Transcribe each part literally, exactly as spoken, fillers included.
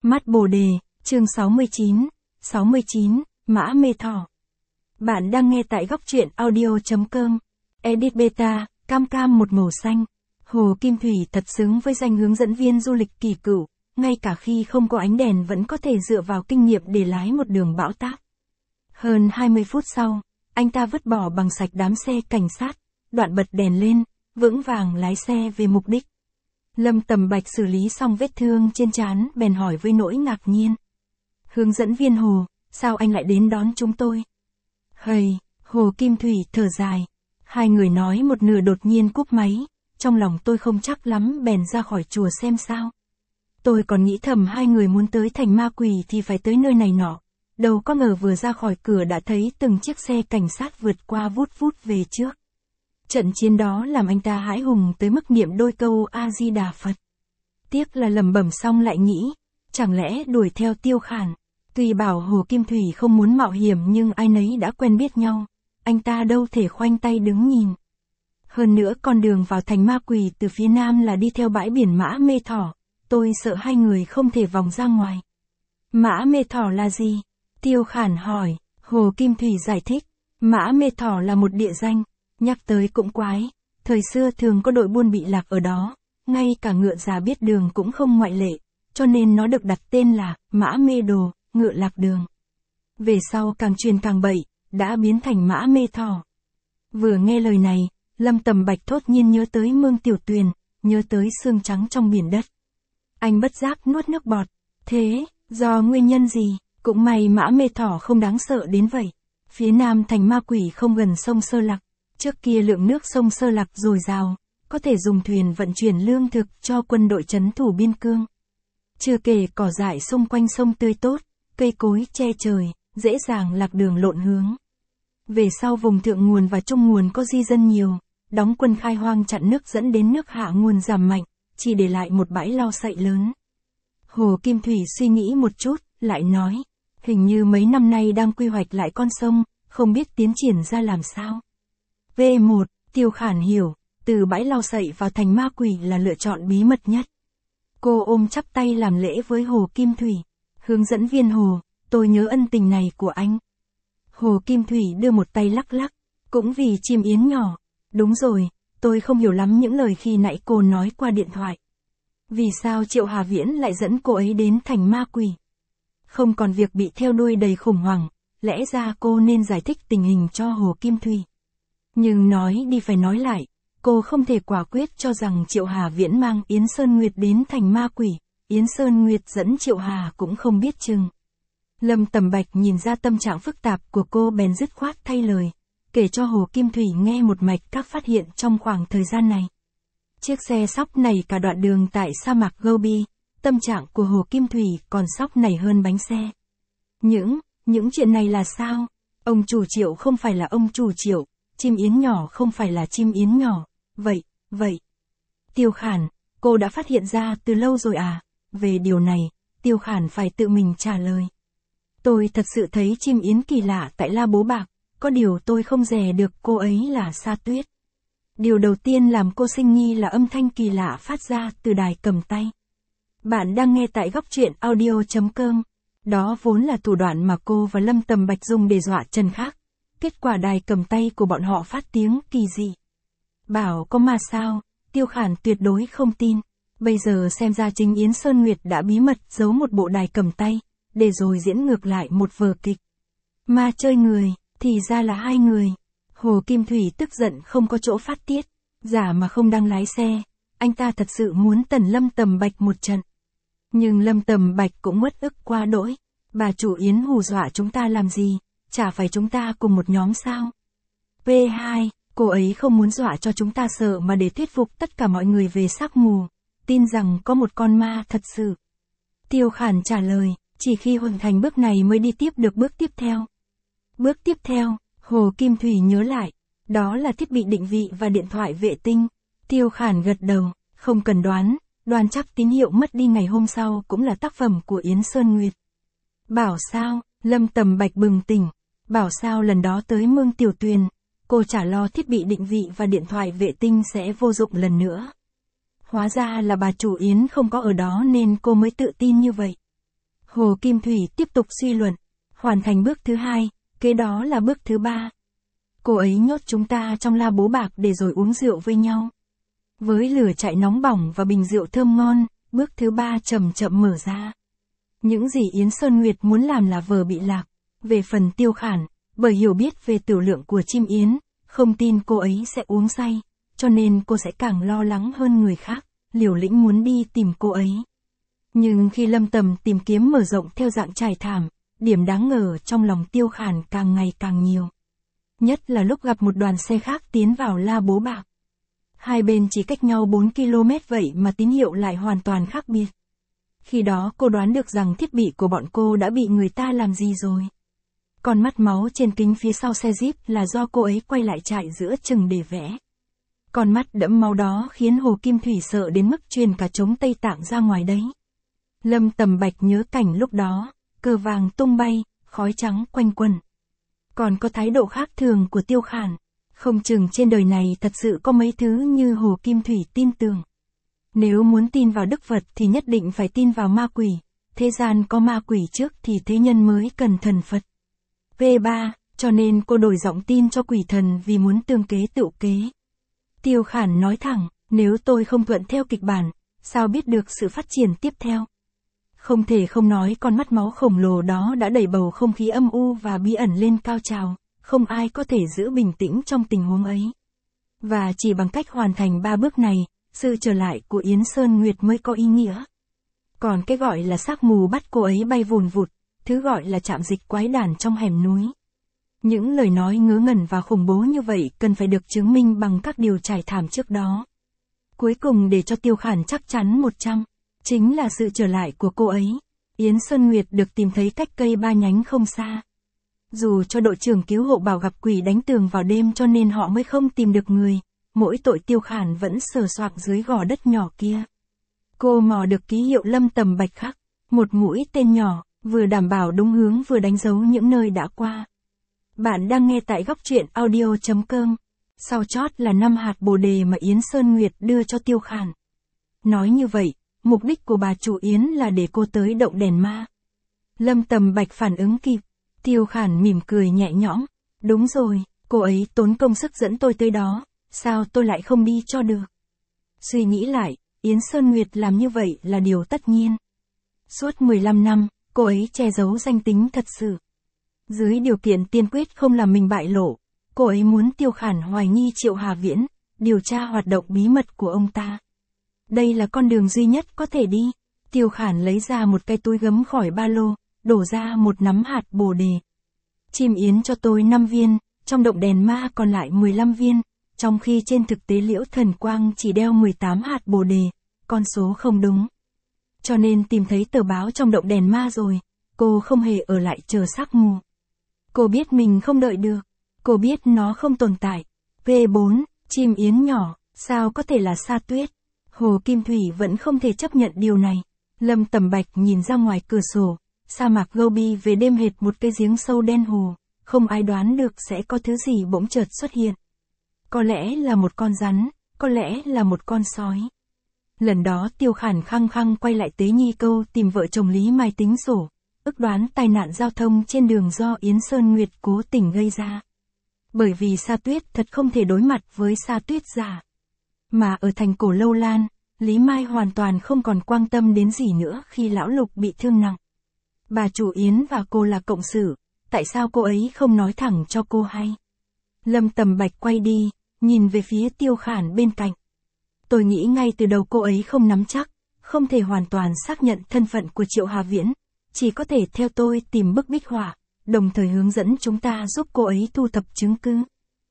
Mắt Bồ Đề, chương sáu mươi chín, sáu mươi chín, Mã Mê Thỏ. Bạn đang nghe tại góc truyện audio.com. Edit Beta, cam cam một màu xanh. Hồ Kim Thủy thật xứng với danh hướng dẫn viên du lịch kỳ cựu, ngay cả khi không có ánh đèn vẫn có thể dựa vào kinh nghiệm để lái một đường bão táp. Hơn hai mươi phút sau, anh ta vứt bỏ bằng sạch đám xe cảnh sát, đoạn bật đèn lên, vững vàng lái xe về mục đích. Lâm Tầm Bạch xử lý xong vết thương trên trán, bèn hỏi với nỗi ngạc nhiên. Hướng dẫn viên Hồ, sao anh lại đến đón chúng tôi? Hầy, Hồ Kim Thủy thở dài. Hai người nói một nửa đột nhiên cúp máy, trong lòng tôi không chắc lắm bèn ra khỏi chùa xem sao. Tôi còn nghĩ thầm hai người muốn tới thành ma quỷ thì phải tới nơi này nọ. Đâu có ngờ vừa ra khỏi cửa đã thấy từng chiếc xe cảnh sát vượt qua vút vút về trước. Trận chiến đó làm anh ta hãi hùng tới mức niệm đôi câu A-di-đà Phật. Tiếc là lẩm bẩm xong lại nghĩ, chẳng lẽ đuổi theo Tiêu Khản. Tuy bảo Hồ Kim Thủy không muốn mạo hiểm nhưng ai nấy đã quen biết nhau, anh ta đâu thể khoanh tay đứng nhìn. Hơn nữa con đường vào thành ma quỷ từ phía nam là đi theo bãi biển Mã Mê Thỏ, tôi sợ hai người không thể vòng ra ngoài. Mã Mê Thỏ là gì? Tiêu Khản hỏi. Hồ Kim Thủy giải thích, Mã Mê Thỏ là một địa danh. Nhắc tới cũng quái, thời xưa thường có đội buôn bị lạc ở đó, ngay cả ngựa già biết đường cũng không ngoại lệ, cho nên nó được đặt tên là Mã Mê Đồ, ngựa lạc đường. Về sau càng truyền càng bậy, đã biến thành Mã Mê Thỏ. Vừa nghe lời này, Lâm Tầm Bạch thốt nhiên nhớ tới Mương Tiểu Tuyền, nhớ tới xương trắng trong biển đất. Anh bất giác nuốt nước bọt. Thế, do nguyên nhân gì? Cũng may Mã Mê Thỏ không đáng sợ đến vậy. Phía nam thành ma quỷ không gần sông Sơ Lạc. Trước kia lượng nước sông Sơ Lạc dồi dào, có thể dùng thuyền vận chuyển lương thực cho quân đội trấn thủ biên cương. Chưa kể cỏ dại xung quanh sông tươi tốt, cây cối che trời, dễ dàng lạc đường lộn hướng. Về sau vùng thượng nguồn và trung nguồn có di dân nhiều, đóng quân khai hoang chặn nước dẫn đến nước hạ nguồn giảm mạnh, chỉ để lại một bãi lau sậy lớn. Hồ Kim Thủy suy nghĩ một chút, lại nói, hình như mấy năm nay đang quy hoạch lại con sông, không biết tiến triển ra làm sao. V một, Tiêu Khản hiểu, từ bãi lau sậy vào thành ma quỷ là lựa chọn bí mật nhất. Cô ôm chắp tay làm lễ với Hồ Kim Thủy. Hướng dẫn viên Hồ, tôi nhớ ân tình này của anh. Hồ Kim Thủy đưa một tay lắc lắc, cũng vì chim yến nhỏ. Đúng rồi, tôi không hiểu lắm những lời khi nãy cô nói qua điện thoại. Vì sao Triệu Hà Viễn lại dẫn cô ấy đến thành ma quỷ? Không còn việc bị theo đuôi đầy khủng hoảng, lẽ ra cô nên giải thích tình hình cho Hồ Kim Thủy. Nhưng nói đi phải nói lại, cô không thể quả quyết cho rằng Triệu Hà Viễn mang Yến Sơn Nguyệt đến thành ma quỷ, Yến Sơn Nguyệt dẫn Triệu Hà cũng không biết chừng. Lâm Tầm Bạch nhìn ra tâm trạng phức tạp của cô bèn dứt khoát thay lời, kể cho Hồ Kim Thủy nghe một mạch các phát hiện trong khoảng thời gian này. Chiếc xe sóc nảy cả đoạn đường tại sa mạc Gobi, tâm trạng của Hồ Kim Thủy còn sóc nảy hơn bánh xe. Những, những chuyện này là sao? Ông chủ Triệu không phải là ông chủ Triệu. Chim yến nhỏ không phải là chim yến nhỏ, vậy, vậy. Tiêu Khản, cô đã phát hiện ra từ lâu rồi à? Về điều này, Tiêu Khản phải tự mình trả lời. Tôi thật sự thấy chim yến kỳ lạ tại La Bố Bạc, có điều tôi không dè được cô ấy là Sa Tuyết. Điều đầu tiên làm cô sinh nghi là âm thanh kỳ lạ phát ra từ đài cầm tay. Bạn đang nghe tại góc truyện audio.com. Đó vốn là thủ đoạn mà cô và Lâm Tầm Bạch dùng để dọa Trần Khác. Kết quả đài cầm tay của bọn họ phát tiếng kỳ dị. Bảo có mà sao, Tiêu Khản tuyệt đối không tin. Bây giờ xem ra chính Yến Sơn Nguyệt đã bí mật giấu một bộ đài cầm tay, để rồi diễn ngược lại một vở kịch. Ma chơi người, thì ra là hai người. Hồ Kim Thủy tức giận không có chỗ phát tiết, giả mà không đang lái xe, anh ta thật sự muốn tẩn Lâm Tầm Bạch một trận. Nhưng Lâm Tầm Bạch cũng uất ức quá đỗi. Bà chủ Yến hù dọa chúng ta làm gì? Chả phải chúng ta cùng một nhóm sao? V hai, cô ấy không muốn dọa cho chúng ta sợ mà để thuyết phục tất cả mọi người về xác mù, tin rằng có một con ma thật sự. Tiêu Khản trả lời, chỉ khi hoàn thành bước này mới đi tiếp được bước tiếp theo. Bước tiếp theo, Hồ Kim Thủy nhớ lại, đó là thiết bị định vị và điện thoại vệ tinh. Tiêu Khản gật đầu, không cần đoán, đoán chắc tín hiệu mất đi ngày hôm sau cũng là tác phẩm của Yến Sơn Nguyệt. Bảo sao, Lâm Tầm Bạch bừng tỉnh. Bảo sao lần đó tới Mương Tiểu Tuyền, cô chả lo thiết bị định vị và điện thoại vệ tinh sẽ vô dụng lần nữa. Hóa ra là bà chủ Yến không có ở đó nên cô mới tự tin như vậy. Hồ Kim Thủy tiếp tục suy luận. Hoàn thành bước thứ hai, kế đó là bước thứ ba. Cô ấy nhốt chúng ta trong la bố bạc để rồi uống rượu với nhau. Với lửa chạy nóng bỏng và bình rượu thơm ngon, bước thứ ba chậm chậm mở ra. Những gì Yến Sơn Nguyệt muốn làm là vờ bị lạc. Về phần Tiêu Khản, bởi hiểu biết về tiểu lượng của chim yến, không tin cô ấy sẽ uống say, cho nên cô sẽ càng lo lắng hơn người khác, liều lĩnh muốn đi tìm cô ấy. Nhưng khi Lâm Tầm tìm kiếm mở rộng theo dạng trải thảm, điểm đáng ngờ trong lòng Tiêu Khản càng ngày càng nhiều. Nhất là lúc gặp một đoàn xe khác tiến vào la bố bạc. Hai bên chỉ cách nhau bốn ki lô mét vậy mà tín hiệu lại hoàn toàn khác biệt. Khi đó cô đoán được rằng thiết bị của bọn cô đã bị người ta làm gì rồi. Còn mắt máu trên kính phía sau xe Jeep là do cô ấy quay lại chạy giữa chừng để vẽ. Con mắt đẫm máu đó khiến Hồ Kim Thủy sợ đến mức truyền cả trống Tây Tạng ra ngoài đấy. Lâm Tầm Bạch nhớ cảnh lúc đó, cờ vàng tung bay, khói trắng quanh quẩn. Còn có thái độ khác thường của Tiêu Khản, không chừng trên đời này thật sự có mấy thứ như Hồ Kim Thủy tin tưởng. Nếu muốn tin vào Đức Phật thì nhất định phải tin vào ma quỷ, thế gian có ma quỷ trước thì thế nhân mới cần thần Phật. P ba, cho nên cô đổi giọng tin cho quỷ thần vì muốn tương kế tựu kế. Tiêu Khản nói thẳng, nếu tôi không thuận theo kịch bản, sao biết được sự phát triển tiếp theo? Không thể không nói con mắt máu khổng lồ đó đã đẩy bầu không khí âm u và bí ẩn lên cao trào, không ai có thể giữ bình tĩnh trong tình huống ấy. Và chỉ bằng cách hoàn thành ba bước này, sự trở lại của Yến Sơn Nguyệt mới có ý nghĩa. Còn cái gọi là xác mù bắt cô ấy bay vùn vụt, thứ gọi là trạm dịch quái đản trong hẻm núi. Những lời nói ngớ ngẩn và khủng bố như vậy cần phải được chứng minh bằng các điều trải thảm trước đó. Cuối cùng để cho Tiêu Khản chắc chắn một trăm, chính là sự trở lại của cô ấy. Yến Sơn Nguyệt được tìm thấy cách cây ba nhánh không xa. Dù cho đội trưởng cứu hộ bảo gặp quỷ đánh tường vào đêm cho nên họ mới không tìm được người, mỗi tội Tiêu Khản vẫn sờ soạc dưới gò đất nhỏ kia. Cô mò được ký hiệu Lâm Tầm Bạch khắc, một mũi tên nhỏ, vừa đảm bảo đúng hướng vừa đánh dấu những nơi đã qua. Bạn đang nghe tại góc truyện audio chấm com. Sau chót là năm hạt bồ đề mà Yến Sơn Nguyệt đưa cho Tiêu Khản. Nói như vậy, mục đích của bà chủ Yến là để cô tới động đèn ma. Lâm Tầm Bạch phản ứng kịp. Tiêu Khản mỉm cười nhẹ nhõm. Đúng rồi, cô ấy tốn công sức dẫn tôi tới đó, sao tôi lại không đi cho được? Suy nghĩ lại, Yến Sơn Nguyệt làm như vậy là điều tất nhiên. Suốt mười lăm năm, cô ấy che giấu danh tính thật sự. Dưới điều kiện tiên quyết không làm mình bại lộ, cô ấy muốn Tiêu Khản hoài nghi Triệu Hà Viễn, điều tra hoạt động bí mật của ông ta. Đây là con đường duy nhất có thể đi. Tiêu Khản lấy ra một cái túi gấm khỏi ba lô, đổ ra một nắm hạt bồ đề. Chim yến cho tôi năm viên, trong động đèn ma còn lại mười lăm viên, trong khi trên thực tế Liễu Thần Quang chỉ đeo mười tám hạt bồ đề, con số không đúng. Cho nên tìm thấy tờ báo trong động đèn ma rồi, cô không hề ở lại chờ xác mù. Cô biết mình không đợi được, cô biết nó không tồn tại. P bốn, chim yến nhỏ, sao có thể là Sa Tuyết? Hồ Kim Thủy vẫn không thể chấp nhận điều này. Lâm Tầm Bạch nhìn ra ngoài cửa sổ, sa mạc Gobi về đêm hệt một cái giếng sâu đen hù, không ai đoán được sẽ có thứ gì bỗng chợt xuất hiện. Có lẽ là một con rắn, có lẽ là một con sói. Lần đó Tiêu Khản khăng khăng quay lại Tế Nhi Câu tìm vợ chồng Lý Mai tính sổ, ước đoán tai nạn giao thông trên đường do Yến Sơn Nguyệt cố tình gây ra. Bởi vì Sa Tuyết thật không thể đối mặt với Sa Tuyết giả. Mà ở thành Cổ Lâu Lan, Lý Mai hoàn toàn không còn quan tâm đến gì nữa khi lão Lục bị thương nặng. Bà chủ Yến và cô là cộng sự, tại sao cô ấy không nói thẳng cho cô hay? Lâm Tầm Bạch quay đi, nhìn về phía Tiêu Khản bên cạnh. Tôi nghĩ ngay từ đầu cô ấy không nắm chắc, không thể hoàn toàn xác nhận thân phận của Triệu Hà Viễn, chỉ có thể theo tôi tìm bức bích họa, đồng thời hướng dẫn chúng ta giúp cô ấy thu thập chứng cứ.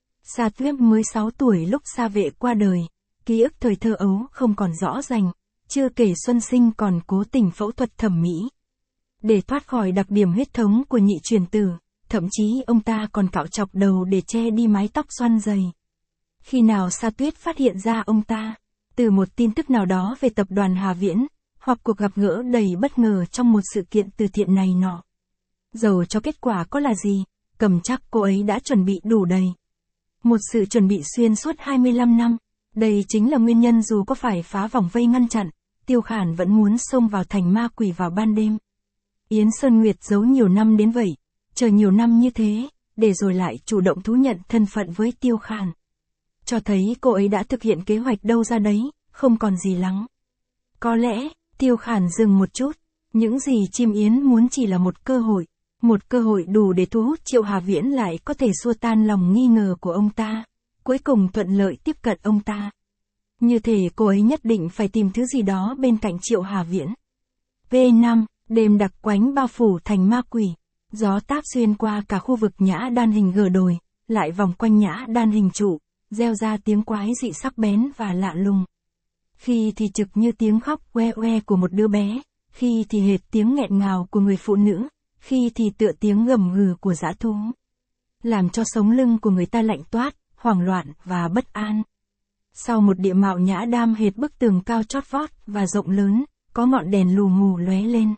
Sa Tuyết mới sáu tuổi lúc Sa Vệ qua đời, ký ức thời thơ ấu không còn rõ ràng, chưa kể Xuân Sinh còn cố tình phẫu thuật thẩm mỹ. Để thoát khỏi đặc điểm huyết thống của nhị truyền tử, thậm chí ông ta còn cạo chọc đầu để che đi mái tóc xoăn dày. Khi nào Sa Tuyết phát hiện ra ông ta, từ một tin tức nào đó về tập đoàn Hà Viễn, hoặc cuộc gặp gỡ đầy bất ngờ trong một sự kiện từ thiện này nọ. Dầu cho kết quả có là gì, cầm chắc cô ấy đã chuẩn bị đủ đầy. Một sự chuẩn bị xuyên suốt hai mươi lăm năm, đây chính là nguyên nhân dù có phải phá vòng vây ngăn chặn, Tiêu Khản vẫn muốn xông vào thành ma quỷ vào ban đêm. Yến Sơn Nguyệt giấu nhiều năm đến vậy, chờ nhiều năm như thế, để rồi lại chủ động thú nhận thân phận với Tiêu Khản. Cho thấy cô ấy đã thực hiện kế hoạch đâu ra đấy, không còn gì lắng. Có lẽ, Tiêu Khản dừng một chút, những gì Chim Yến muốn chỉ là một cơ hội, một cơ hội đủ để thu hút Triệu Hà Viễn lại có thể xua tan lòng nghi ngờ của ông ta, cuối cùng thuận lợi tiếp cận ông ta. Như thể cô ấy nhất định phải tìm thứ gì đó bên cạnh Triệu Hà Viễn. V năm, đêm đặc quánh bao phủ thành ma quỷ, gió táp xuyên qua cả khu vực nhã đan hình gờ đồi, lại vòng quanh nhã đan hình trụ, reo ra tiếng quái dị sắc bén và lạ lùng. Khi thì trực như tiếng khóc oe oe của một đứa bé, khi thì hệt tiếng nghẹn ngào của người phụ nữ, khi thì tựa tiếng gầm gừ của dã thú. Làm cho sống lưng của người ta lạnh toát, hoảng loạn và bất an. Sau một địa mạo nhã đam hệt bức tường cao chót vót và rộng lớn, có ngọn đèn lù mù lóe lên.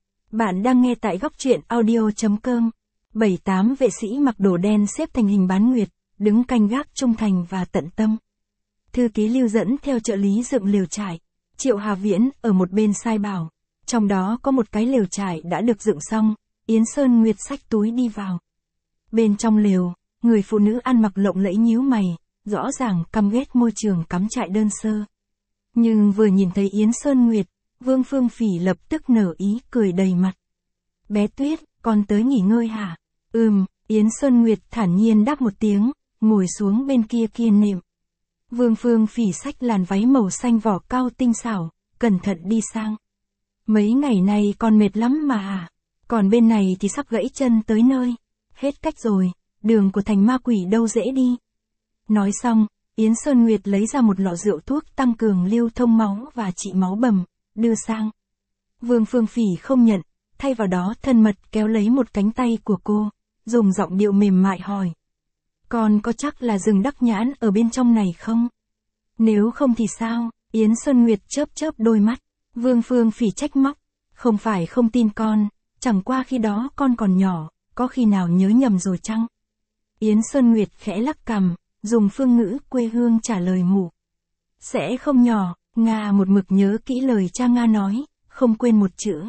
Bạn đang nghe tại góc truyện audio chấm com. bảy tám vệ sĩ mặc đồ đen xếp thành hình bán nguyệt, đứng canh gác trung thành và tận tâm. Thư ký Lưu dẫn theo trợ lý dựng lều trại. Triệu Hà Viễn ở một bên sai bảo. Trong đó có một cái lều trại đã được dựng xong, Yến Sơn Nguyệt xách túi đi vào. Bên trong lều, người phụ nữ ăn mặc lộng lẫy nhíu mày, rõ ràng căm ghét môi trường cắm trại đơn sơ. Nhưng vừa nhìn thấy Yến Sơn Nguyệt, Vương Phương Phỉ lập tức nở ý cười đầy mặt. Bé Tuyết, con tới nghỉ ngơi hả? Ừm, Yến Sơn Nguyệt thản nhiên đáp một tiếng, ngồi xuống bên kia kiên niệm. Vương Phương Phỉ xách làn váy màu xanh vỏ cao tinh xảo, cẩn thận đi sang. Mấy ngày này con mệt lắm mà hả? Còn bên này thì sắp gãy chân tới nơi. Hết cách rồi, đường của thành ma quỷ đâu dễ đi. Nói xong, Yến Sơn Nguyệt lấy ra một lọ rượu thuốc tăng cường lưu thông máu và trị máu bầm, đưa sang. Vương Phương Phỉ không nhận, thay vào đó thân mật kéo lấy một cánh tay của cô, dùng giọng điệu mềm mại hỏi. Con có chắc là rừng Đắc Nhãn ở bên trong này không? Nếu không thì sao? Yến Sơn Nguyệt chớp chớp đôi mắt. Vương Phương Phỉ trách móc. Không phải không tin con, chẳng qua khi đó con còn nhỏ, có khi nào nhớ nhầm rồi chăng? Yến Sơn Nguyệt khẽ lắc cằm, dùng phương ngữ quê hương trả lời mụ. Sẽ không nhỏ, Nga một mực nhớ kỹ lời cha Nga nói, không quên một chữ.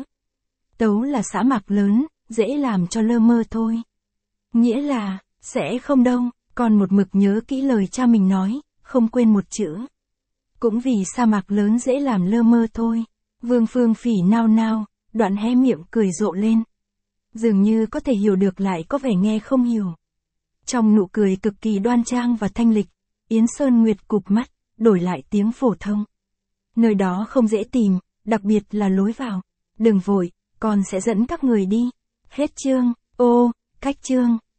Tấu là xã mạc lớn, dễ làm cho lơ mơ thôi. Nghĩa là, sẽ không đâu, còn một mực nhớ kỹ lời cha mình nói, không quên một chữ. Cũng vì sa mạc lớn dễ làm lơ mơ thôi. Vương Phương Phỉ nao nao, đoạn hé miệng cười rộ lên. Dường như có thể hiểu được lại có vẻ nghe không hiểu. Trong nụ cười cực kỳ đoan trang và thanh lịch, Yến Sơn Nguyệt cụp mắt, đổi lại tiếng phổ thông. Nơi đó không dễ tìm, đặc biệt là lối vào. Đừng vội, con sẽ dẫn các người đi. Hết chương, ô, cách chương.